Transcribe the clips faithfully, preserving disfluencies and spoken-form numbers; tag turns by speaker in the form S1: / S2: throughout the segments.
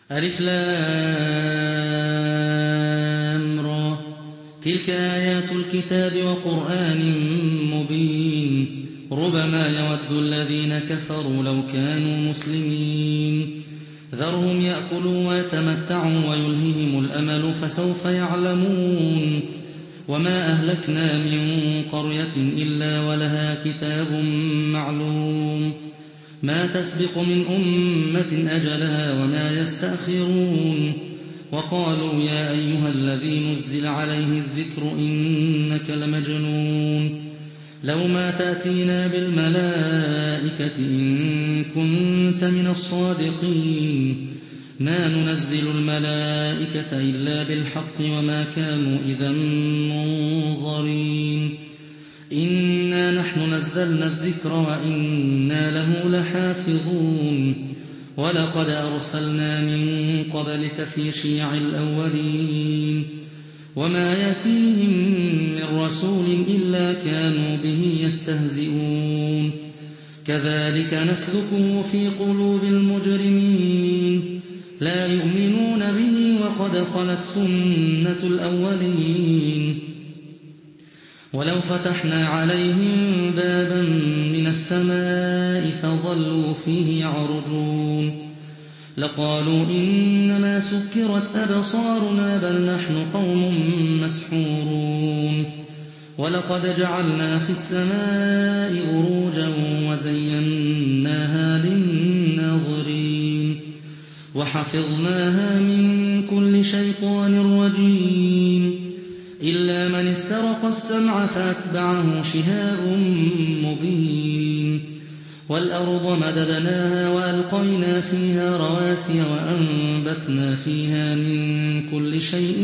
S1: ألف لام را تلك آيات الكتاب وقرآن مبين ربما يود الذين كفروا لو كانوا مسلمين ذرهم يأكلوا ويتمتعوا ويلههم الأمل فسوف يعلمون وما أهلكنا من قرية إلا ولها كتاب معلوم ما تسبق من أمة أجلها وما يستأخرون وقالوا يا أيها الذي نزل عليه الذكر إنك لمجنون لو ما تأتينا بالملائكة إن كنت من الصادقين ما ننزل الملائكة إلا بالحق وما كانوا إذا منظرين إنا نحن نزلنا الذكر وإنا له لحافظون ولقد أرسلنا من قبلك في شيع الأولين وما يأتيهم من رسول إلا كانوا به يستهزئون كذلك نسلكه في قلوب المجرمين لا يؤمنون به وقد خلت سنة الأولين ولو فتحنا عليهم بابا من السماء فظلوا فيه يعرجون لقالوا إنما سكرت أبصارنا بل نحن قوم مسحورون ولقد جعلنا في السماء بروجا وزيناها للناظرين وحفظناها من كل شيطان رجيم إلا من استرق السمع فأتبعه شهاب مبين والأرض مددناها وألقينا فيها رواسي وأنبتنا فيها من كل شيء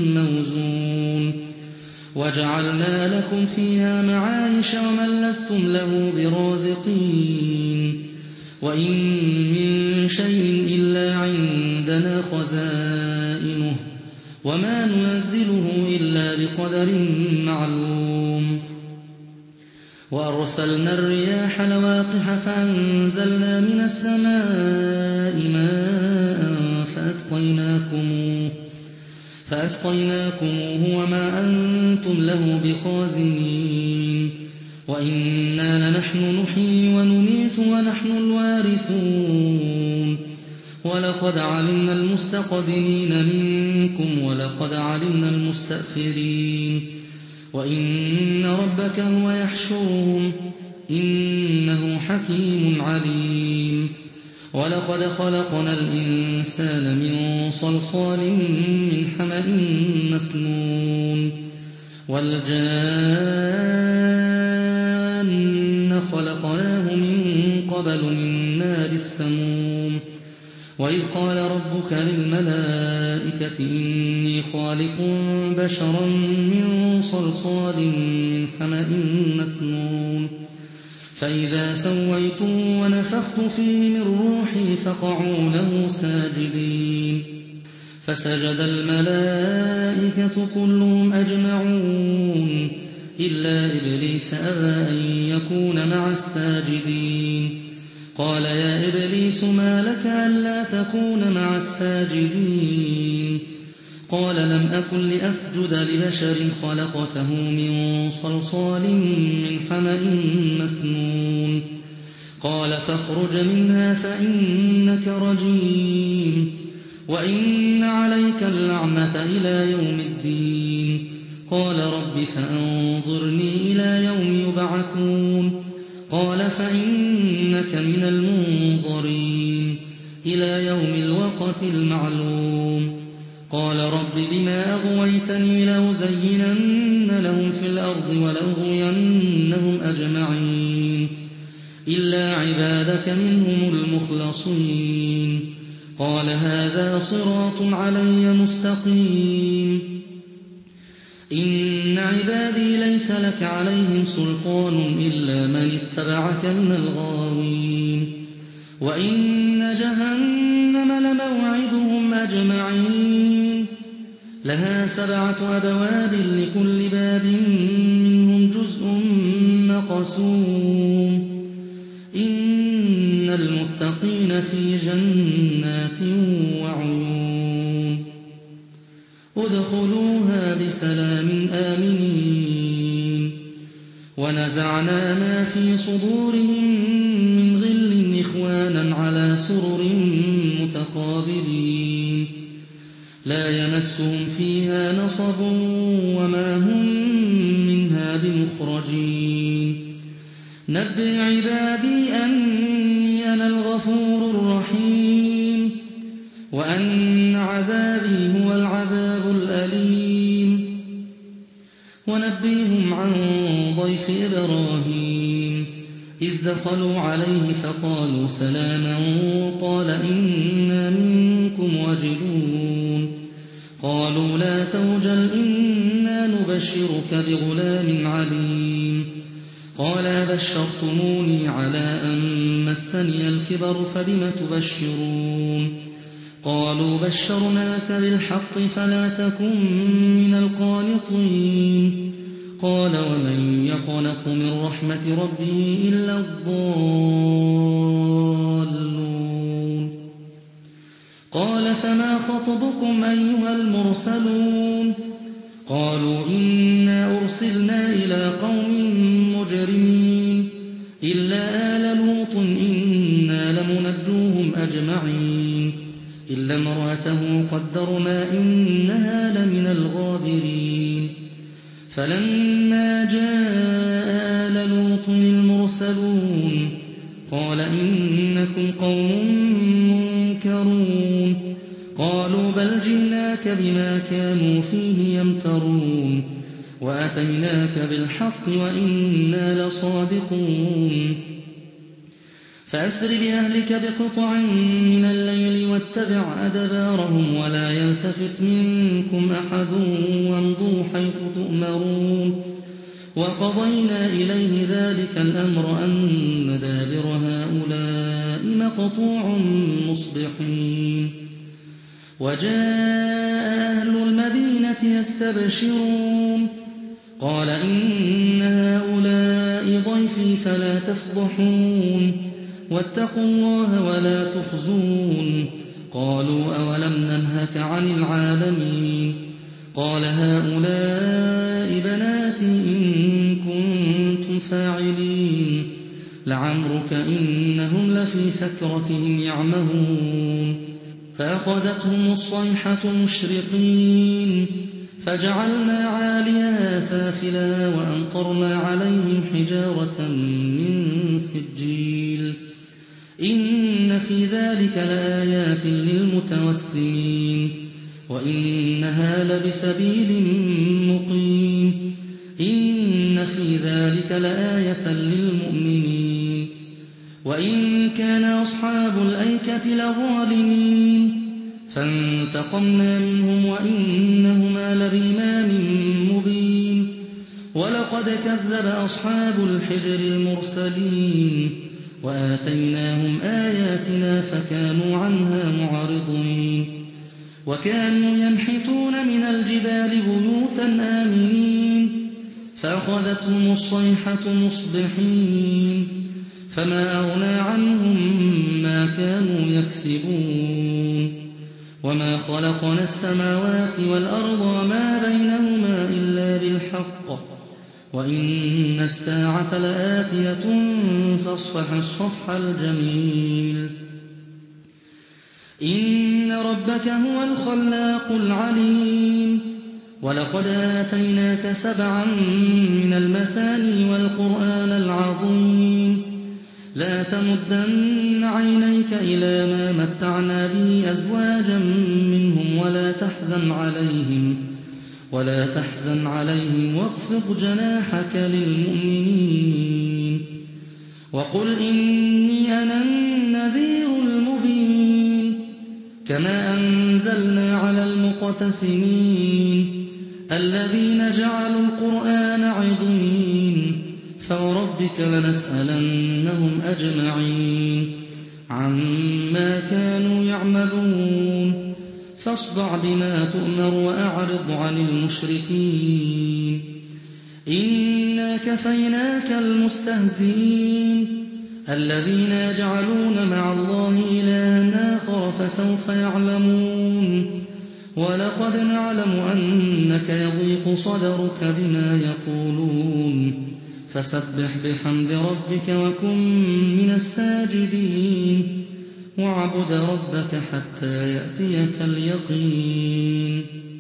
S1: موزون وجعلنا لكم فيها معايش ومن لستم له برازقين وإن من شيء إلا عندنا خزائنه وما ننزله إلا بقدر معلوم وأرسلنا الرياح لواقح فأنزلنا من السماء ماء فأسقيناكموه فأسقيناكموه وما أنتم له بخازنين وإنا لنحن نحيي ونميت ونحن الوارثون ولقد علمنا المستقدمين منكم ولقد علمنا المستأخرين وإن ربك هو يحشرهم إنه حكيم عليم ولقد خلقنا الإنسان من صلصال من حمأ مسنون والجان خلقناه من قبل من نار السموم وإذ قال ربك للملائكة إني خالق بشرا من صلصال من حمأ مسنون فإذا سويته ونفخت فيه من روحي فقعوا له ساجدين فسجد الملائكة كلهم أجمعون إلا إبليس أبى أن يكون مع الساجدين قال يا إبليس ما لك ألا تكون مع الساجدين قال لم أكن لأسجد لبشر خلقته من صلصال من حمأ مسنون قال فاخرج منها فإنك رجيم وإن عليك اللعنة إلى يوم الدين قال رب فأنظرني إلى يوم يبعثون قال فإنك من المنظرين إلى يوم الوقت المعلوم قال رب بما أغويتني لأزينن لهم في الأرض ولأغوينهم أجمعين إلا عبادك منهم المخلصين قال هذا صراط علي مستقيم إن عبادي ليس لك عليهم سلطان إلا من اتبعك من الغاوين وإن جهنم لموعدهم أجمعين لها سبعة أبواب لكل باب منهم جزء مقسوم إن المتقين في جنات وعيون ادخلوها بسلام آمنين ونزعنا ما في صدورهم من غل إخوانا على سرر متقابلين لا يمسهم فيها نصب وما هم منها بمخرجين نبئ عبادي أني أنا الغفور الرحيم وأن عذابي هو العذاب الأليم ونبئهم عن ضيف إبراهيم إذ دخلوا عليه فقالوا سلاما قال إنا منكم وجلون قالوا لا توجل إنا نبشرك بغلام عليم قال أبشرتموني على أن مسني الكبر فبم تبشرون قالوا بشرناك بالحق فلا تكن من القانطين قال ومن يقنط من رحمة ربه إلا الضالون قال فما خطبكم أيها المرسلون قالوا إنا أرسلنا إلى قوم مجرمين إلا آل لوط إنا لمنجوهم أجمعين إلا امرأته قدرنا إنها لمن الغابرين فلما جاء آل لوط المرسلون قال إنكم قوم منكرون قالوا بل جئناك بما كانوا فيه يمترون وأتيناك بالحق وإنا لصادقون فأسر بأهلك بقطع من الليل واتبع أدبارهم ولا يلتفت منكم أحد وامضوا حيث تؤمرون وقضينا إليه ذلك الأمر أن دابر هؤلاء مقطوع مصبحين وجاء أهل المدينة يستبشرون قال إن هؤلاء ضيفي فلا تفضحون واتقوا الله ولا تخزون قالوا أولم ننهك عن العالمين قال هؤلاء بناتي إن كنتم فاعلين لعمرك إنهم لفي سكرتهم يعمهون فأخذتهم الصيحة مشرقين فجعلنا عاليها سافلها وأمطرنا عليهم حجارة من سجيل إن في ذلك لآيات للمتوسمين وإنها لبسبيل مقيم إن في ذلك لآية للمؤمنين وإن كان أصحاب الأيكة لظالمين فانتقمنا منهم وإنهما لبإمام مبين ولقد كذب أصحاب الحجر المرسلين وآتيناهم آياتنا فكانوا عنها معرضين وكانوا ينحتون من الجبال بيوتا آمنين فأخذتهم الصيحة مصبحين فما أغنى عنهم ما كانوا يكسبون وما خلقنا السماوات والأرض وما بينهما إلا بالحق وإن الساعة لآتية فاصفح الصفح الجميل إن ربك هو الخلاق العليم ولقد آتيناك سبعا من المثاني والقرآن العظيم لا تمدن عينيك إلى ما متعنا به أزواجا منهم ولا تحزن عليهم ولا تحزن عليهم واخفض جناحك للمؤمنين وقل إني أنا النذير المبين كما أنزلنا على المقتسمين الذين جعلوا القرآن عضين فوربك لنسألنهم أجمعين عما كانوا يعملون فاصدع بما تؤمر وأعرض عن المشركين إنا كفيناك المستهزئين الذين يجعلون مع الله إلها آخر فسوف يعلمون ولقد نعلم أنك يضيق صدرك بما يقولون فسبح بحمد ربك وكن من الساجدين واعبد ربك حتى يأتيك اليقين